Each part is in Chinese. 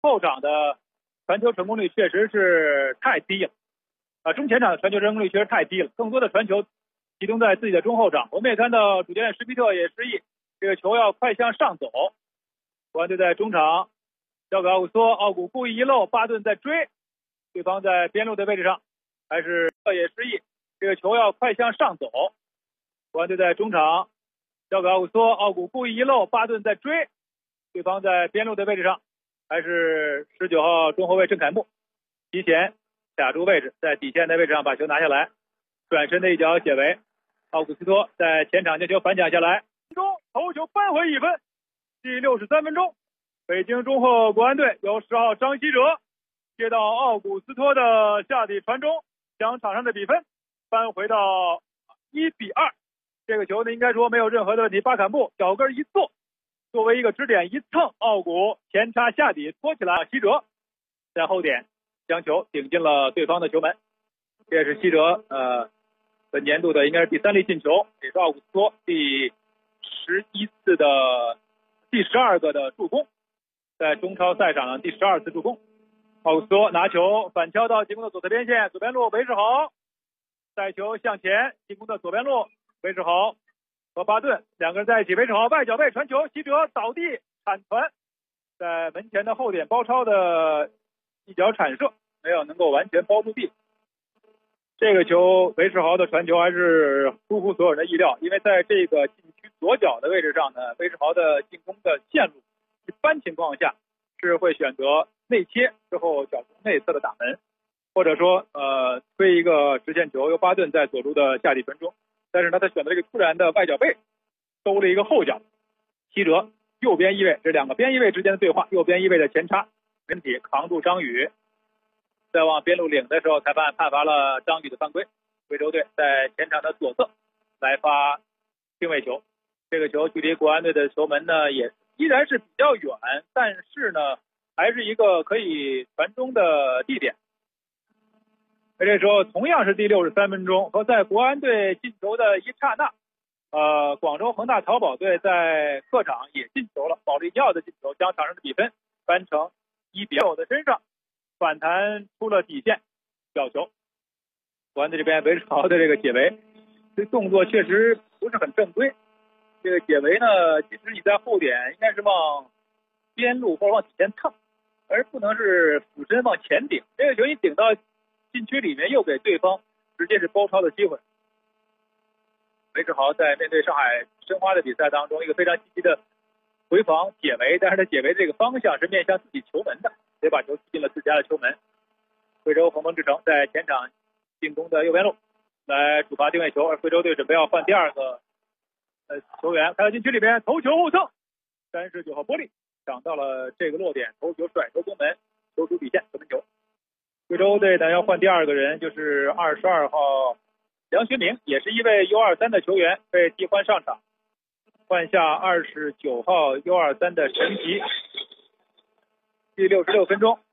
后场的传球成功率确实是太低了，中前场的传球成功率确实太低了，更多的传球集中在自己的中后场。我们也看到主教练施皮特也示意这个球要快向上走，国安队在中场交给奥古斯托，奥古故意一漏，巴顿在追，对方在边路的位置上，还是也示意这个球要快向上走，国安队在中场交给奥古斯托，奥古故意一漏，巴顿在追，对方在边路的位置上，还是19号中后卫郑凯木提前卡住位置，在底线的位置上把球拿下来，转身的一脚解围，奥古斯托在前场将球反抢下来，头球扳回一分。第63分钟，北京中赫国安队由10号张稀哲接到奥古斯托的下底传中，将场上的比分扳回到1-2。这个球呢，应该说没有任何的问题。巴坎布脚跟一坐，作为一个支点一蹭，奥古前插下底托起来，稀哲在后点将球顶进了对方的球门。这也是稀哲本年度的应该是第3粒进球，也是奥古斯托第11次的第12个的助攻，在中超赛场上第12次助攻。奥古斯托拿球反敲到进攻的左侧边线，左边路韦世豪带球向前，进攻的左边路韦世豪和巴顿两个人在一起，韦世豪外脚背传球，稀哲倒地铲传，在门前的后点包抄的一脚铲射，没有能够完全包住地。这个球韦世豪的传球还是出乎所有人的意料，因为在这个禁区左脚的位置上呢，韦世豪的进攻的线路一般情况下是会选择内切之后脚从内侧的打门，或者说推一个直线球，由巴顿在左路的下底传中，但是呢他选择了一个突然的外脚背兜了一个后脚，稀哲右边翼位，这两个边翼位之间的对话，右边翼位的前插人体扛住张宇，在往边路领的时候，裁判判罚了张宇的犯规。贵州队在前场的左侧来发定位球，这个球距离国安队的球门呢也依然是比较远，但是呢还是一个可以传中的地点。这时候同样是第63分钟，和在国安队进球的一刹那，广州恒大淘宝队在客场也进球了，保利尼奥的进球将场上的比分扳成1-2的身上。反弹出了底线，角球。国安队这边韦世豪的这个解围，这动作确实不是很正规。这个解围呢，其实你在后点应该是往边路或者往底线蹭，而不能是俯身往前顶。这个球一顶到禁区里面，又给对方直接是包抄的机会。韦世豪在面对上海申花的比赛当中，一个非常积极的回防解围，但是他解围这个方向是面向自己球门的。也把球踢进了自家的球门。贵州恒丰智诚在前场进攻的右边路来主罚定位球，而贵州队准备要换第二个球员，开到禁区里边头球后蹭，39号玻璃抢到了这个落点，头球甩球攻门，球出底线得分球。贵州队呢要换第二个人，就是22号梁学明，也是一位 U23 的球员被替换上场，换下29号 U23 的陈吉。第66分钟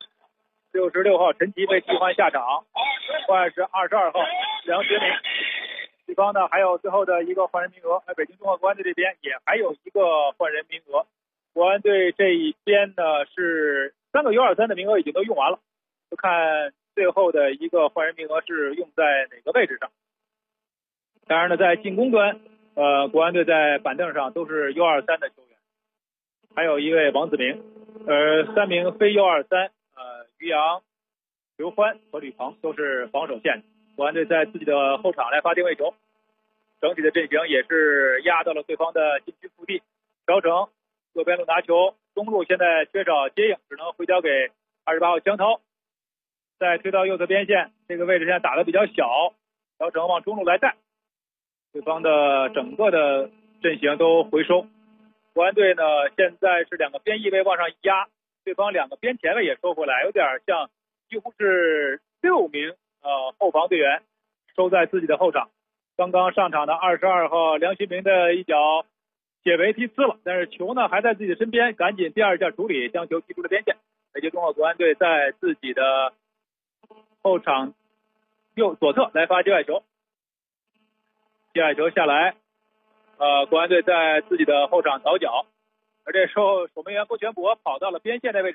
，66号陈吉被替换下场，换是22号梁学明。对方呢还有最后的一个换人名额，北京中赫国安队这边也还有一个换人名额。国安队这一边呢是3个 U23 的名额已经都用完了，就看最后的一个换人名额是用在哪个位置上。当然呢，在进攻端，国安队在板凳上都是 U23 的球员，还有一位王子明。3名非 U23，于洋、刘欢和吕鹏都是防守线。国安队在自己的后场来发定位球，整体的阵型也是压到了对方的禁区腹地。调整右边路拿球，中路现在缺少接应，只能回交给28号江涛，再推到右侧边线，这个位置现在打得比较小，调整往中路来带，对方的整个的阵型都回收。国安队呢现在是2个边翼位往上压，对方2个边前卫也收回来，有点像几乎是6名后防队员收在自己的后场。刚刚上场的22号梁学明的一脚解围踢呲了，但是球呢还在自己的身边，赶紧第二下处理，将球踢出了边线。北京中赫国安队在自己的后场左侧来发界外球，界外球下来，国安队在自己的后场倒脚，而这时候守门员郭全博跑到了边线的位置上，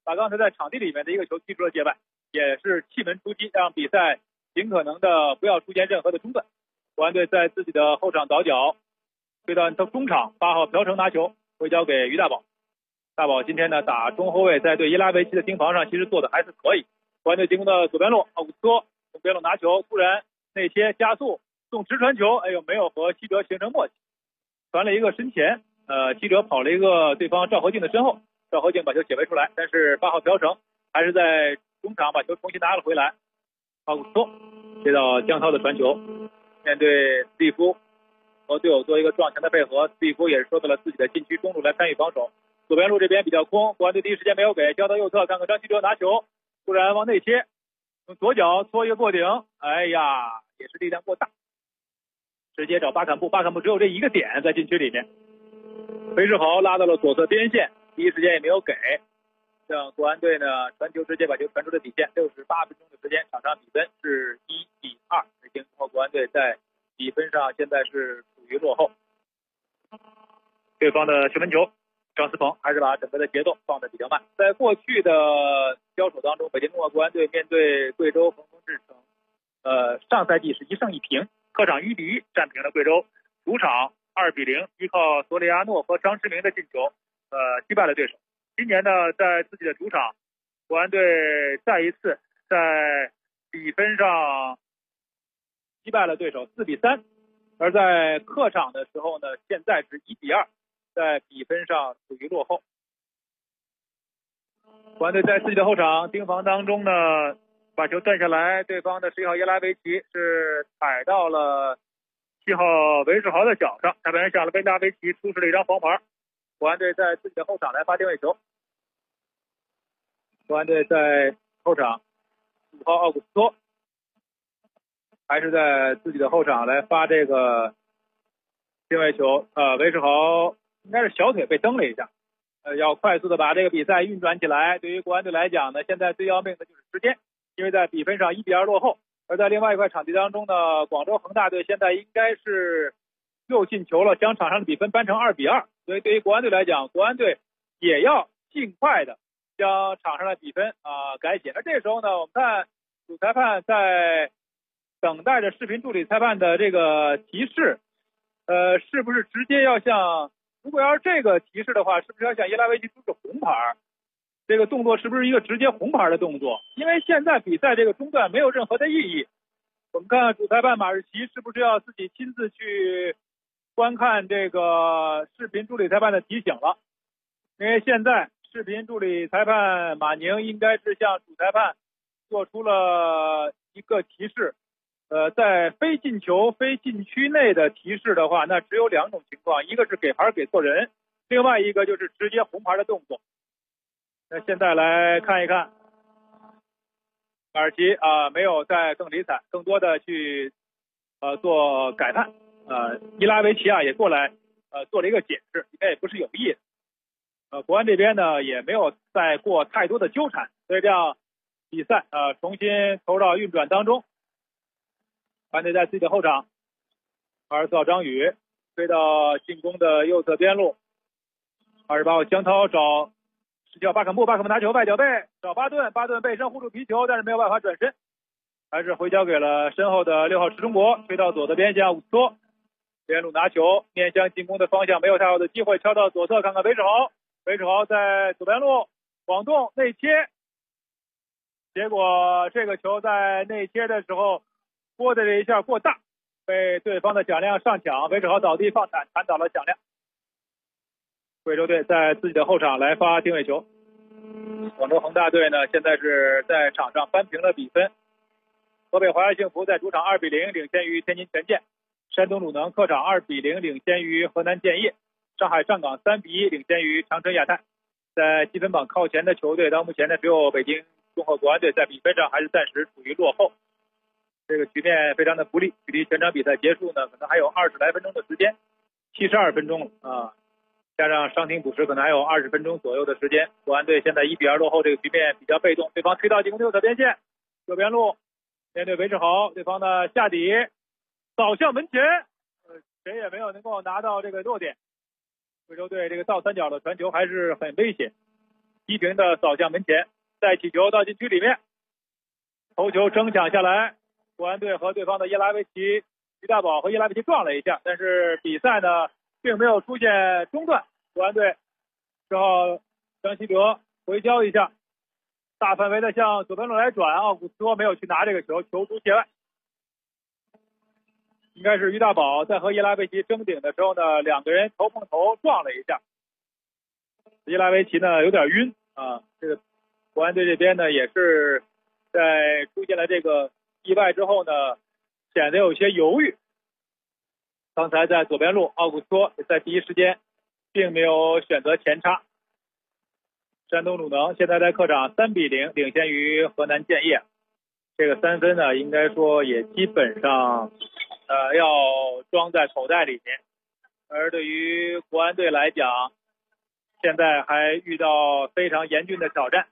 把刚才在场地里面的一个球踢出了界外，也是气门出击，让比赛尽可能的不要出现任何的中断。国安队在自己的后场倒脚，推到中场，8号朴成拿球回交给于大宝。大宝今天呢打中后卫，在对伊拉维奇的盯防上其实做的还是可以。国安队进攻的左边路，奥古斯托从边路拿球，突然内切加速送直传球，没有和西哲形成默契，传了一个身前，西哲跑了一个对方赵和静的身后，赵和静把球解围出来，但是8号朴成还是在中场把球重新拿了回来。奥古斯托接到江涛的传球，面对斯蒂夫和队友做一个撞墙的配合，斯蒂夫也是收到了自己的禁区中路来参与防守。左边路这边比较空，国安队第一时间没有给，交到右侧，看看张稀哲拿球，突然往内切，用左脚搓一个过顶，也是力量过大，直接找巴坎布，巴坎布只有这一个点在禁区里面，韦世豪拉到了左侧边线，第一时间也没有给，让国安队呢传球直接把球传出了底线。68分钟的时间，场上比分是1-2，北京国安队在比分上现在是处于落后。对方的球门球，张思鹏还是把整个的节奏放得比较慢。在过去的交手当中，北京国安队面对贵州恒丰智诚，上赛季是1胜1平，客场1-1战平了贵州，主场2-0，依靠索里亚诺和张之明的进球，击败了对手。今年呢，在自己的主场，国安队再一次在比分上击败了对手4-3，而在客场的时候呢，现在是1-2，在比分上处于落后。国安队在自己的后场盯防当中呢，把球断下来，对方的11号耶拉维奇是踩到了7号韦世豪的脚上，裁判下了耶拉维奇出示了一张黄牌。国安队在自己的后场来发定位球，国安队在后场5号奥古斯托还是在自己的后场来发这个定位球，韦世豪应该是小腿被蹬了一下，要快速的把这个比赛运转起来。对于国安队来讲呢，现在最要命的就是时间，因为在比分上1-2落后。而在另外一块场地当中呢，广州恒大队现在应该是又进球了，将场上的比分扳成2-2。所以对于国安队来讲，国安队也要尽快的将场上的比分改写。而这时候呢，我们看主裁判在等待着视频助理裁判的这个提示，是不是直接要向，如果要是这个提示的话，是不是要向耶拉维奇出示红牌？这个动作是不是一个直接红牌的动作？因为现在比赛这个中断没有任何的意义。我们看主裁判马日奇是不是要自己亲自去观看这个视频助理裁判的提醒了？因为现在视频助理裁判马宁应该是向主裁判做出了一个提示。在非进球非禁区内的提示的话，那只有2种情况，一个是给牌给错人，另外一个就是直接红牌的动作。那现在来看一看，马尔奇没有再更理睬，更多的去做改判。伊拉维奇也过来做了一个解释，应该也不是有意的。国安这边呢也没有再过太多的纠缠，所以这样比赛重新投到运转当中。国安队在自己的后场，24号张宇推到进攻的右侧边路，28号江涛找17号巴坎布，巴坎布拿球外脚背找巴顿，巴顿背身护住皮球，但是没有办法转身，还是回交给了身后的6号池中国，推到左侧边向伍斯托，边路拿球面向进攻的方向，没有太好的机会，敲到左侧，看看韦世豪，韦世豪在左边路广动内切，结果这个球在内切的时候拨的这一下过大，被对方的蒋亮上抢，韦世豪倒地放铲，铲倒了蒋亮。贵州队在自己的后场来发定位球。广州恒大队呢，现在是在场上扳平了比分。河北华夏幸福在主场2-0领先于天津权健，山东鲁能客场2-0领先于河南建业，上海上港3-1领先于长春亚泰。在积分榜靠前的球队，到目前呢只有北京综合国安队在比分上还是暂时处于落后。这个局面非常的不利，距离全场比赛结束呢，可能还有20来分钟的时间，72分钟了加上伤停补时，可能还有20分钟左右的时间。国安队现在1-2落后，这个局面比较被动。对方推到进攻右侧边线，右边路面对韦世豪，对方的下底扫向门前，谁也没有能够拿到这个落点。贵州队这个倒三角的传球还是很危险。 低平的扫向门前，再起球到禁区里面，头球争抢下来，国安队和对方的耶拉维奇、于大宝和耶拉维奇撞了一下，但是比赛呢并没有出现中断，国安队只好张稀哲回交一下，大范围的向左边路来转，奥古斯托没有去拿这个球，球出界外。应该是于大宝在和耶拉维奇争顶的时候呢，两个人头碰头撞了一下，耶拉维奇呢有点晕啊。这个国安队这边呢也是在出现了这个意外之后呢，显得有些犹豫。刚才在左边路，奥古斯托在第一时间并没有选择前插。山东鲁能现在在客场3-0领先于河南建业，这个3分呢应该说也基本上要装在口袋里面。而对于国安队来讲，现在还遇到非常严峻的挑战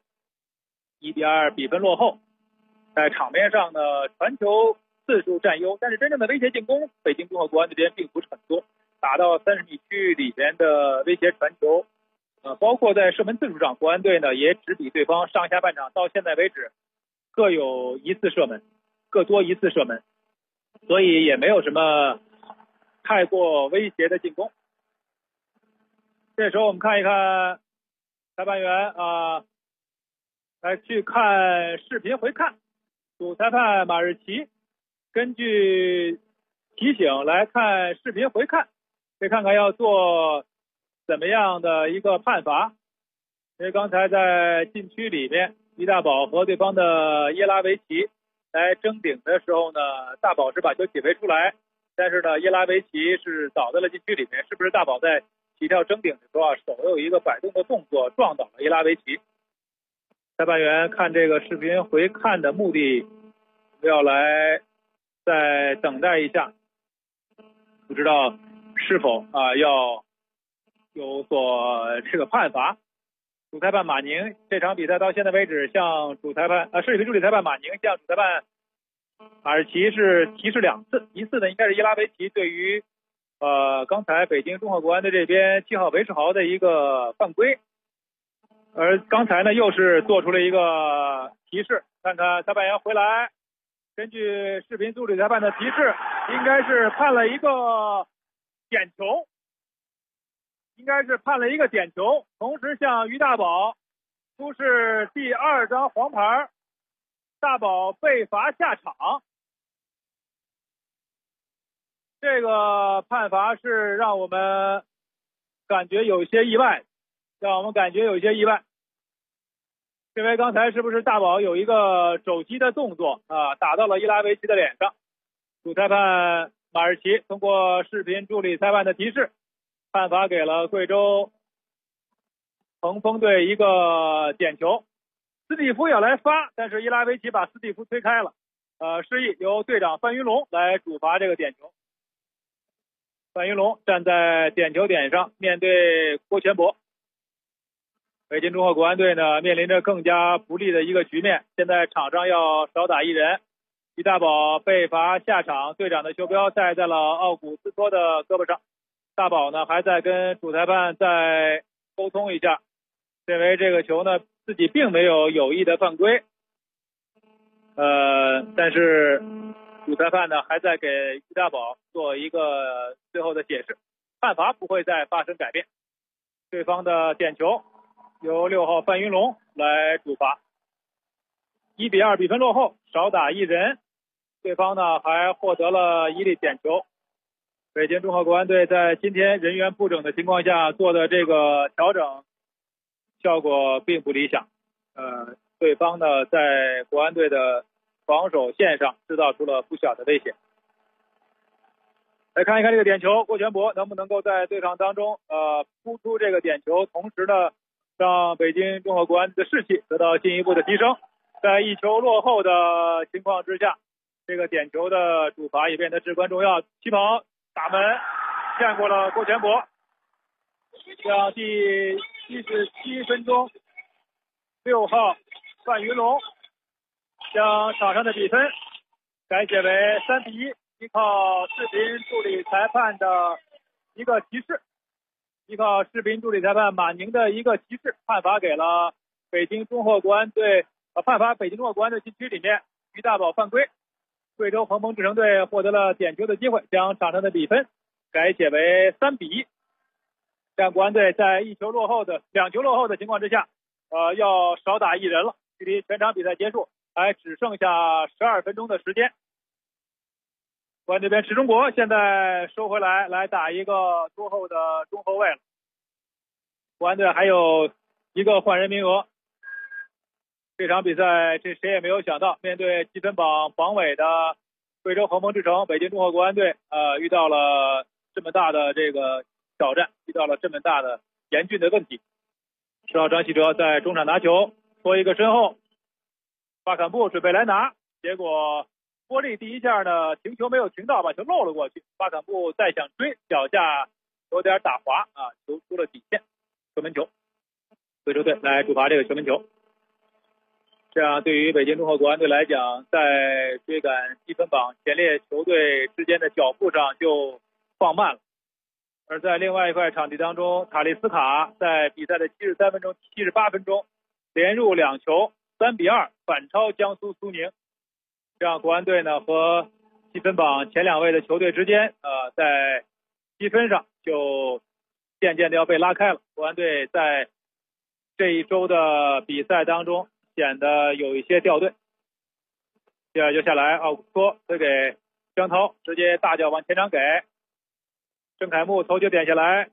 ，1-2比分落后，在场面上呢传球次数占优，但是真正的威胁进攻，北京综合国安这边并不是很多，打到30米区域里面的威胁传球包括在射门次数上，国安队呢也只比对方上下半场到现在为止各有1次射门，各多1次射门，所以也没有什么太过威胁的进攻。这时候我们看一看裁判员来去看视频回看，主裁判马日奇根据提醒来看视频回看，可以看看要做怎么样的一个判罚。因为刚才在禁区里面，于大宝和对方的耶拉维奇来争顶的时候呢，大宝是把球起飞出来，但是呢耶拉维奇是倒在了禁区里面，是不是大宝在起跳争顶的时候手有一个摆动的动作撞倒了耶拉维奇？裁判员看这个视频回看的目的要来再等待一下，不知道是否要有所这个判罚。主裁判马宁这场比赛到现在为止向主裁判视频助理裁判马宁向主裁判马日奇是提示2次，一次呢应该是耶拉维奇对于刚才北京综合国安队这边7号韦世豪的一个犯规，而刚才呢又是做出了一个提示，看看裁判员回来，根据视频助理裁判的提示，应该是判了一个点球，同时向于大宝出示第2张黄牌，大宝被罚下场。这个判罚是让我们感觉有些意外，因为刚才是不是大宝有一个肘击的动作打到了耶拉维奇的脸上？主裁判马日奇通过视频助理裁判的提示，判罚给了贵州恒丰队一个点球。斯蒂夫要来发，但是耶拉维奇把斯蒂夫推开了，示意由队长范云龙来主罚这个点球。范云龙站在点球点上面对郭全博。北京综合国安队呢面临着更加不利的一个局面，现在场上要少打1人，于大宝被罚下场，队长的袖标戴在了奥古斯托的胳膊上。大宝呢还在跟主裁判再沟通一下，认为这个球呢自己并没有有意的犯规，但是主裁判呢还在给于大宝做一个最后的解释，判罚不会再发生改变。对方的点球由6号范云龙来主罚。1-2比分落后，少打1人，对方呢还获得了1粒点球。北京综合国安队在今天人员不整的情况下做的这个调整效果并不理想，对方呢在国安队的防守线上制造出了不小的威胁。来看一看这个点球，郭全博能不能够在对抗当中扑出这个点球，同时呢让北京综合国安的士气得到进一步的提升。在1球落后的情况之下，这个点球的主罚也变得至关重要。起跑打门骗过了郭全博，让第77分钟6号范云龙将场上的比分改写为3-1，依靠视频助理裁判的一个提示，依靠视频助理裁判马宁的一个提示，判罚给了北京中赫国安队判罚北京中赫国安队禁区里面于大宝犯规，贵州恒丰智诚队获得了点球的机会，将场上的比分改写为3-1。这样国安队在2球落后的情况之下，要少打1人了，距离全场比赛结束还只剩下12分钟的时间。国安这边池中国现在收回来打一个多后的中后卫了。国安队还有一个换人名额。这场比赛谁也没有想到，面对积分榜榜尾的贵州恒丰智诚，北京中赫国安队遇到了这么大的这个挑战，遇到了这么大的严峻的问题。10号张稀哲在中场拿球，拖一个身后，巴坎布准备来拿，结果波利第一下呢停球没有停到，把球漏了过去。巴坎布再想追，脚下有点打滑球出了底线，球门球。贵州队来主罚这个球门球。这样对于北京中赫国安队来讲，在追赶积分榜前列球队之间的脚步上就放慢了。而在另外一块场地当中，塔利斯卡在比赛的73分钟、78分钟连入2球，3-2反超江苏苏宁。这样国安队呢和积分榜前2位的球队之间在积分上就渐渐的要被拉开了。国安队在这一周的比赛当中显得有一些掉队。接下来奥古斯托推给江涛，直接大脚往前场给郑凯木，头球点下来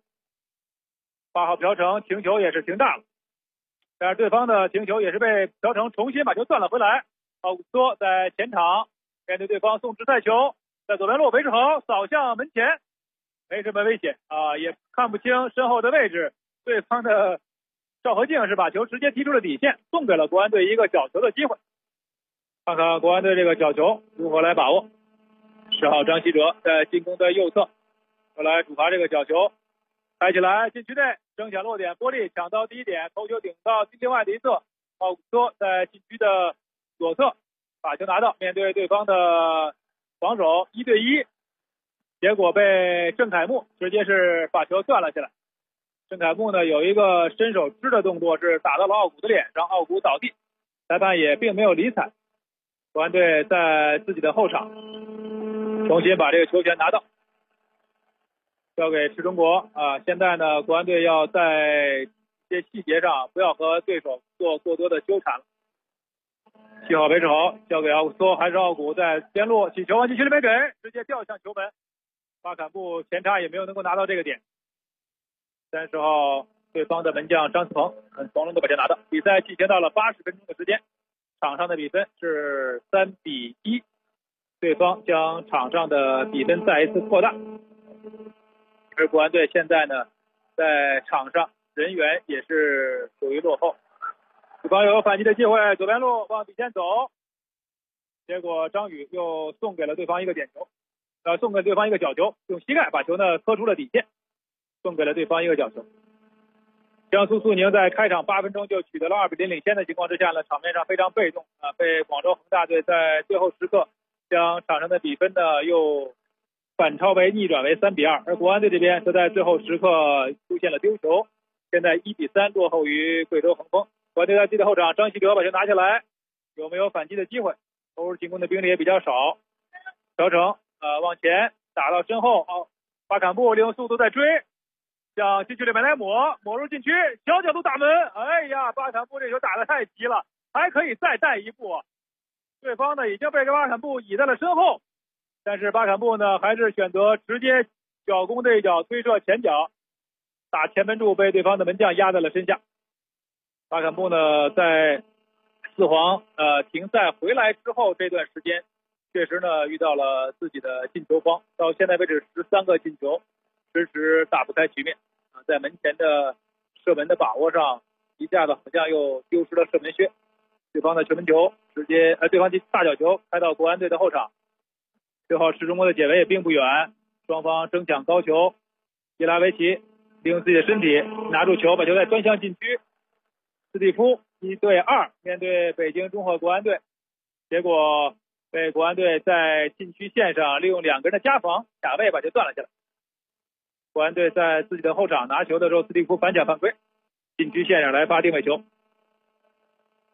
，8号朴成停球也是停大了，但是对方的停球也是被朴成重新把球断了回来。奥古斯托在前场面对对方送直塞球，在左边路维持好，扫向门前，没什么危险也看不清身后的位置，对方的赵和静是把球直接踢出了底线，送给了国安队一个角球的机会。看看国安队这个角球如何来把握。10号张稀哲在进攻的右侧过来主罚这个角球，抬起来禁区内，争抢落点，波利抢到第一点，头球顶到禁区外的一侧，奥古斯托在禁区的左侧把球拿到，面对对方的防守1对1，结果被郑凯木直接是把球断了下来。郑凯木呢有一个伸手支的动作是打到了奥古的脸上，奥古倒地，裁判也并没有理睬。国安队在自己的后场重新把这个球权拿到，交给池中国现在呢国安队要在一些细节上不要和对手做过多的纠缠了。7号韦世豪交给奥古斯托，还是奥古在边路起球往禁区里面给，直接掉向球门，巴坎布前插也没有能够拿到这个点。30号对方的门将张思鹏很从容的把球拿到。比赛进行到了80分钟的时间，场上的比分是3-1，对方将场上的比分再一次扩大。而国安队现在呢在场上人员也是属于落后，对方有反击的机会，左边路往底线走，结果张宇又送给了对方一个点球，送给对方一个角球，用膝盖把球呢磕出了底线，送给了对方一个角球。江苏苏宁在开场8分钟就取得了2-0领先的情况之下呢，场面上非常被动被广州恒大队在最后时刻将场上的比分呢又反超为逆转为3-2，而国安队这边则在最后时刻出现了丢球，现在1-3落后于贵州恒丰。国安队在自己的后场，张稀哲把球拿下来，有没有反击的机会？投入进攻的兵力也比较少，朴成往前打到身后，巴坎布利用速度在追，向禁区里面来抹入禁区，小角度打门，哎呀，巴坎布这球打得太急了，还可以再带一步，对方呢已经被巴坎布倚在了身后，但是巴坎布呢还是选择直接脚攻这一脚推射前脚，打前门柱，被对方的门将压在了身下。巴坎布呢在四皇停赛回来之后这段时间确实呢遇到了自己的进球荒，到现在为止13个进球，迟迟打不开局面在门前的射门的把握上一下子好像又丢失了射门靴，对方的球门球直接对方大角球开到国安队的后场，6号池中国的解围也并不远，双方争抢高球，伊拉维奇利用自己的身体拿住球，把球再端向禁区，斯蒂夫1对2面对北京中赫国安队，结果被国安队在禁区线上利用2个人的夹防卡位把球断了下来。国安队在自己的后场拿球的时候，斯蒂夫反抢犯规，禁区线上来发定位球。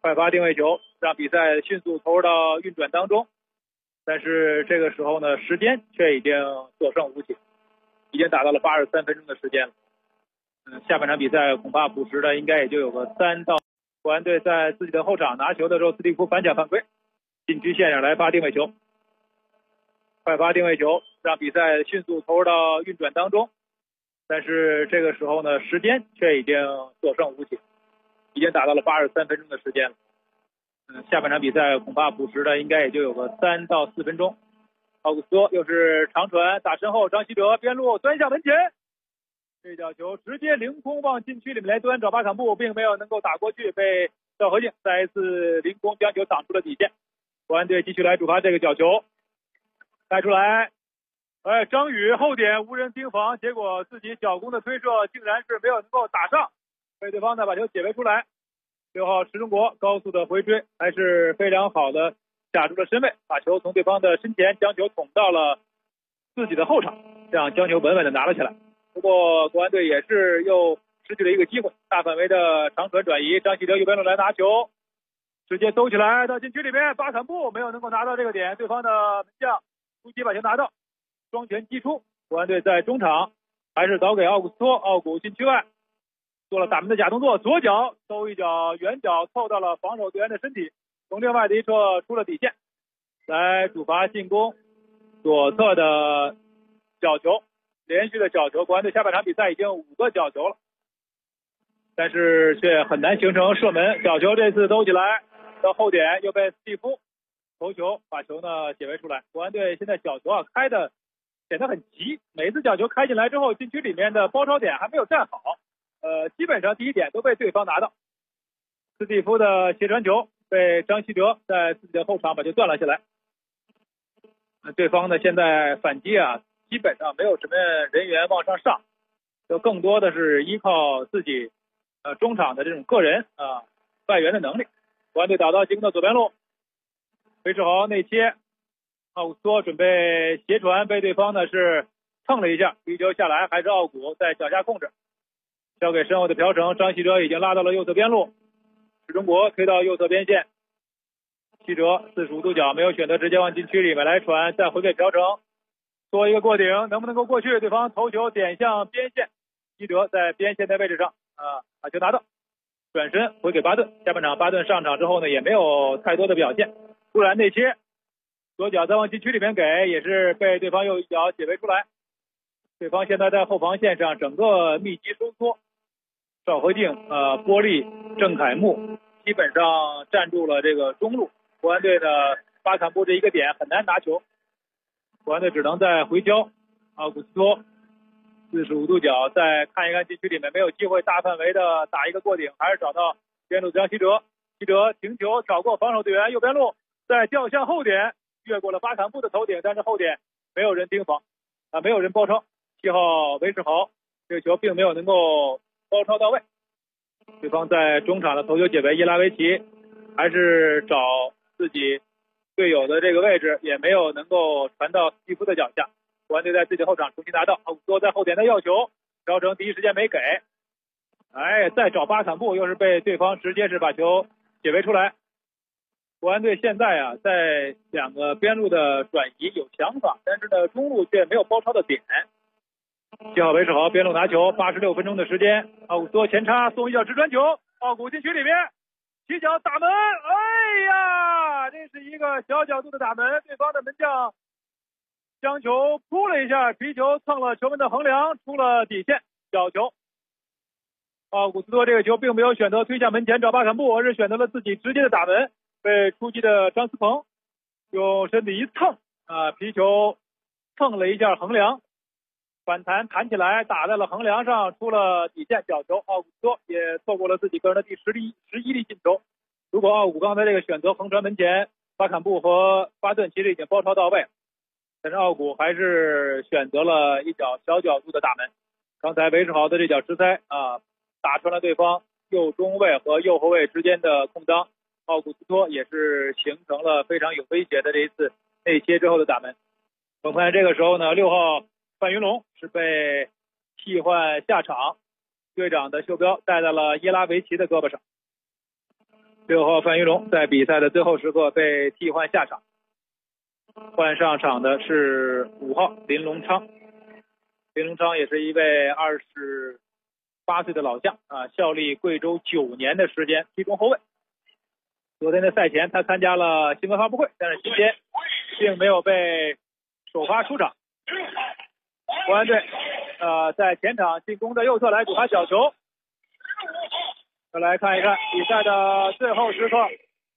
快发定位球，让比赛迅速投入到运转当中。但是这个时候呢，时间却已经所剩无几，已经达到了83分钟的时间了。下半场比赛恐怕补时的应该也就有个3到。国安队在自己的后场拿球的时候，斯蒂夫反抢犯规，禁区线上来发定位球，快发定位球，让比赛迅速投入到运转当中。但是这个时候呢，时间却已经所剩无几，已经达到了83分钟的时间了。下半场比赛恐怕补时的应该也就有个3到4分钟。奥古斯托又是长传打身后，张稀哲边路端向门前，这脚球直接凌空往禁区里面来端，找巴坎布并没有能够打过去，被赵和敬再一次凌空将球挡出了底线。国安队继续来主罚这个角球，带出来，张宇后点无人盯防，结果自己脚弓的推射竟然是没有能够打上，被对方呢把球解围出来。6号石中国高速的回追，还是非常好的卡住了身位，把球从对方的身前将球捅到了自己的后场，这样将球稳稳的拿了起来。不过国安队也是又失去了一个机会，大范围的长传转移，张稀哲右边路来拿球，直接兜起来到禁区里面，巴坎布没有能够拿到这个点，对方的门将突击把球拿到，双拳击出。国安队在中场还是倒给奥古斯托，奥古禁区外做了打门的假动作，左脚兜一脚远角凑到了防守队员的身体，从另外的一侧出了底线，来主罚进攻左侧的角球，连续的角球。国安队下半场比赛已经5个角球了，但是却很难形成射门。角球这次兜起来到后点，又被斯蒂夫头球把球呢解围出来。国安队现在角球开的显得很急，每次角球开进来之后，禁区里面的包抄点还没有站好，基本上第一点都被对方拿到。斯蒂夫的斜传球被张稀哲在自己的后场把球断了下来。对方呢现在反击基本上没有什么人员往上上，就更多的是依靠自己中场的这种个人外援的能力。国安队打到进攻的左边路，韦世豪内切，奥古斯托准备斜传，被对方呢是蹭了一下，皮球下来还是奥古在脚下控制，交给身后的朴成，张稀哲已经拉到了右侧边路，史中国推到右侧边线，稀哲45度角没有选择直接往禁区里面来传，再回给朴成做一个过顶，能不能够过去？对方头球点向边线，稀哲在边线的位置上把球拿到，转身回给巴顿。下半场巴顿上场之后呢，也没有太多的表现，突然内切，左脚再往禁区里面给，也是被对方右一脚解围出来。对方现在在后防线上整个密集收缩，赵和敬、波利、郑凯木基本上站住了这个中路，国安队的巴坎布这一个点很难拿球，国安队只能再回交。奥古斯托45度角再看一看禁区里面，没有机会大范围的打一个过顶，还是找到边路张稀哲，稀哲停球挑过防守队员右边路，再掉向后点，越过了巴坎布的头顶，但是后点没有人盯防没有人包抄。7号韦世豪这个球并没有能够包抄到位，对方在中场的头球解围，伊拉维奇还是找自己队友的这个位置，也没有能够传到斯蒂夫的脚下。国安队在自己后场重新拿到，奥古斯托在后点的要求，朴成第一时间没给，再找巴坎布，又是被对方直接是把球解围出来。国安队现在在2个边路的转移有想法，但是呢中路却没有包抄的点。7号韦世豪边路拿球，86分钟的时间，奥古斯托前插送一脚直传球，奥古禁区里面起脚打门，这是一个小角度的打门，对方的门将将球扑了一下，皮球蹭了球门的横梁，出了底线，角球。奥古斯托这个球并没有选择推向门前找巴坎布，而是选择了自己直接的打门，被出击的张思鹏用身体一蹭皮球蹭了一下横梁，反弹弹起来打在了横梁上，出了底线，角球。奥古斯托也错过了自己个人的第11粒进球。如果奥古刚才这个选择横传门前，巴坎布和巴顿其实已经包抄到位，但是奥古还是选择了一脚小角度的打门。刚才韦世豪的这脚直塞打穿了对方右中卫和右后卫之间的空当，奥古斯托也是形成了非常有威胁的这一次内切之后的打门。我们看这个时候呢，6号范云龙是被替换下场，队长的袖标戴在了耶拉维奇的胳膊上。 6号范云龙在比赛的最后时刻被替换下场，换上场的是5号林龙昌。林龙昌也是一位28岁的老将啊，效力贵州9年的时间，踢中后卫。昨天的赛前他参加了新闻发布会，但是今天并没有被首发出场。国安队在前场进攻的右侧来主罚角球。再来看一看比赛的最后时刻，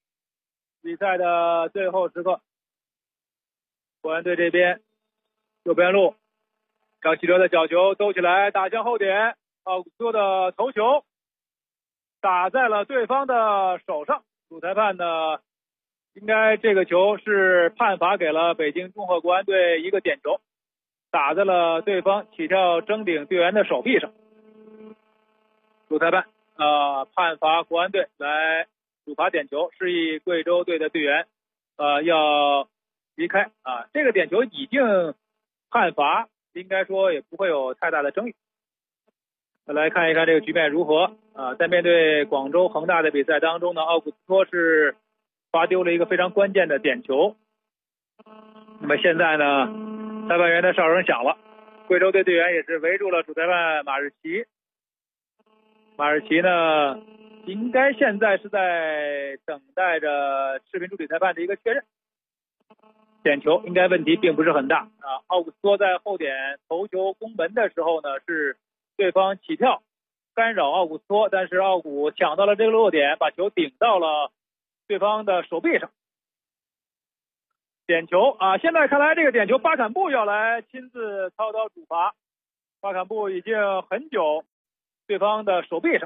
国安队这边右边路张稀哲的角球兜起来打向后点，奥古斯托的头球打在了对方的手上，主裁判呢应该这个球是判罚给了北京中赫国安队一个点球，打在了对方起跳争顶队员的手臂上。主裁判判罚国安队来主罚点球，示意贵州队的队员要离开啊。这个点球已经判罚，应该说也不会有太大的争议。再来看一看这个局面如何啊？在面对广州恒大的比赛当中呢，奥古斯托是罚丢了一个非常关键的点球。那么现在呢，裁判员的哨声响了，贵州队队员也是围住了主裁判马日奇。马日奇呢，应该现在是在等待着视频助理裁判的一个确认。点球应该问题并不是很大啊。奥古斯托在后点头球攻门的时候呢，是对方起跳干扰奥古斯托，但是奥古抢到了这个落点，把球顶到了对方的手臂上。点球啊，现在看来这个点球巴坎布要来亲自操刀主罚，巴坎布已经很久对方的手臂上。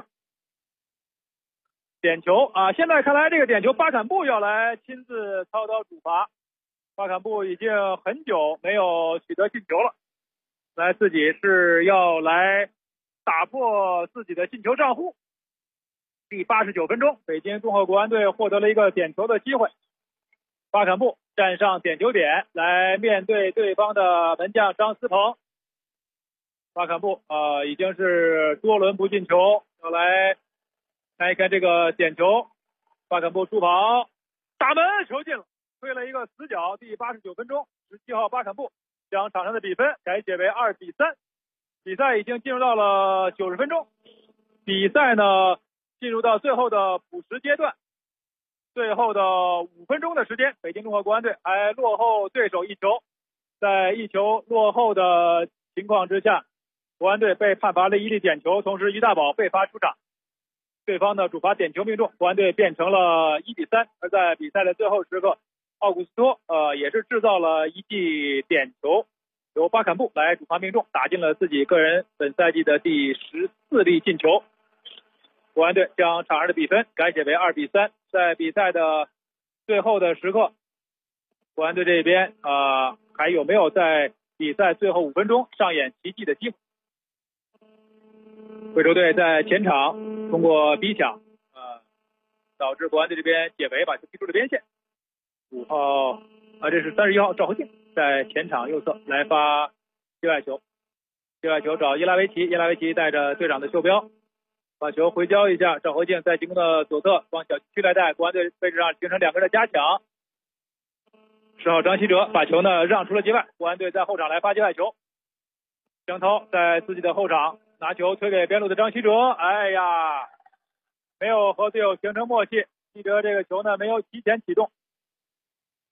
点球啊，现在看来这个点球巴坎布要来亲自操刀主罚，巴坎布已经很久没有取得进球了，自己是要来打破自己的进球账户。第89分钟，北京中赫国安队获得了一个点球的机会，巴坎布站上点球点来面对对方的门将张思鹏。巴坎布已经是多轮不进球，要来看一看这个点球。巴坎布出跑打门，球进了，推了一个死角。第89分钟，17号巴坎布将场上的比分改写为2-3。比赛已经进入到了90分钟，比赛呢进入到最后的补时阶段，最后的5分钟的时间，北京中赫国安队还落后对手1球。在1球落后的情况之下，国安队被判罚了一粒点球，同时于大宝被罚出场，对方的主罚点球命中，国安队变成了1-3。而在比赛的最后时刻，奥古斯托也是制造了一记点球，由巴坎布来主罚命中，打进了自己个人本赛季的第14粒进球。国安队将场上的比分改写为2-3。在比赛的最后的时刻，国安队这边还有没有在比赛最后5分钟上演奇迹的机会？贵州队在前场通过逼抢导致国安队这边解围，把球踢出了边线。5号这是31号赵和静在前场右侧来发界外球，界外球找伊拉维奇，伊拉维奇带着队长的袖标把球回交一下，赵和静在进攻的左侧往小区来带，国安队位置上形成2个人的加强。10号张稀哲把球呢让出了界外，国安队在后场来发界外球。江涛在自己的后场拿球推给边路的张稀哲，没有和队友形成默契，稀哲这个球呢没有提前启动，